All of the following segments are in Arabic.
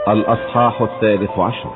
الأصحاح 13.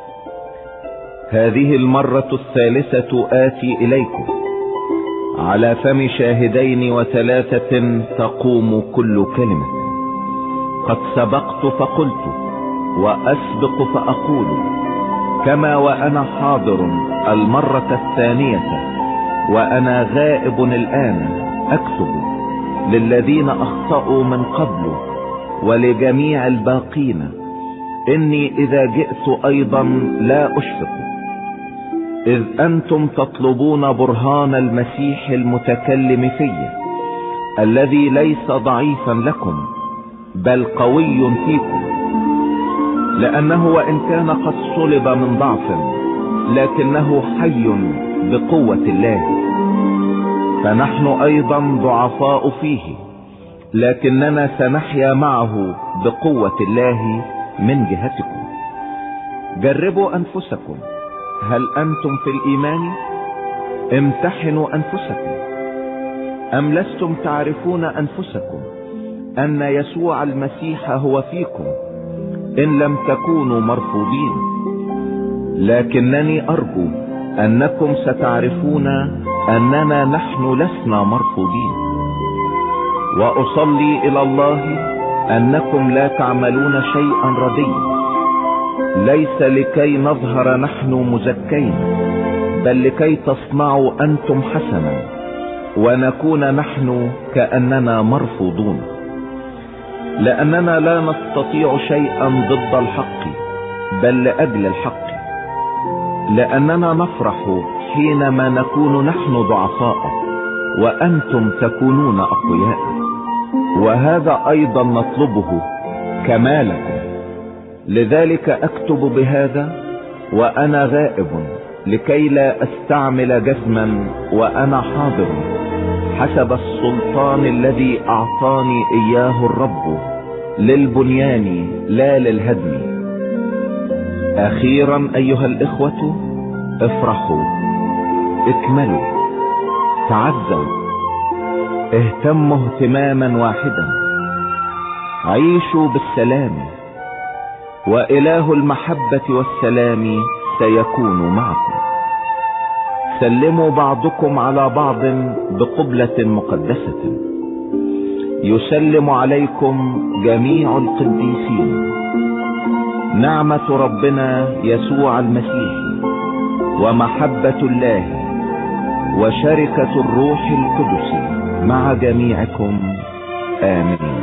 هذه المرة 3 آتي إليكم على فم 2 و3 تقوم كل كلمة. قد سبقت فقلت وأسبق فأقول، كما وأنا حاضر المرة 2 وأنا غائب الآن أكتب للذين أخطأوا من قبل ولجميع الباقين، إني إذا جئت أيضا لا أشفق، إذ أنتم تطلبون برهان المسيح المتكلم في، الذي ليس ضعيفا لكم بل قوي فيكم، لأنه وإن كان قد صلب من ضعف لكنه حي بقوة الله. فنحن أيضا ضعفاء فيه، لكننا سنحيا معه بقوة الله من جهتكم. جربوا أنفسكم، هل أنتم في الإيمان؟ امتحنوا أنفسكم. أم لستم تعرفون أنفسكم أن يسوع المسيح هو فيكم إن لم تكونوا مرفوضين؟ لكنني أرجو أنكم ستعرفون أننا نحن لسنا مرفوضين. وأصلي إلى الله أنكم لا تعملون شيئا رديا، ليس لكي نظهر نحن مزكين، بل لكي تصنعوا أنتم حسنا ونكون نحن كأننا مرفوضون. لأننا لا نستطيع شيئا ضد الحق بل لأجل الحق، لأننا نفرح حينما نكون نحن ضعفاء وأنتم تكونون أقوياء، وهذا أيضا نطلبه كمالكم. لذلك أكتب بهذا وأنا غائب، لكي لا أستعمل جسما وأنا حاضر، حسب السلطان الذي أعطاني إياه الرب للبنيان لا للهدم. أخيرا أيها الإخوة، افرحوا، اكملوا، تعزوا، اهتموا اهتماما واحدا، عيشوا بالسلام، وإله المحبة والسلام سيكون معكم. سلموا بعضكم على بعض بقبلة مقدسة. يسلم عليكم جميع القديسين. نعمة ربنا يسوع المسيح ومحبة الله وشركة الروح القدس مع جميعكم. آمين.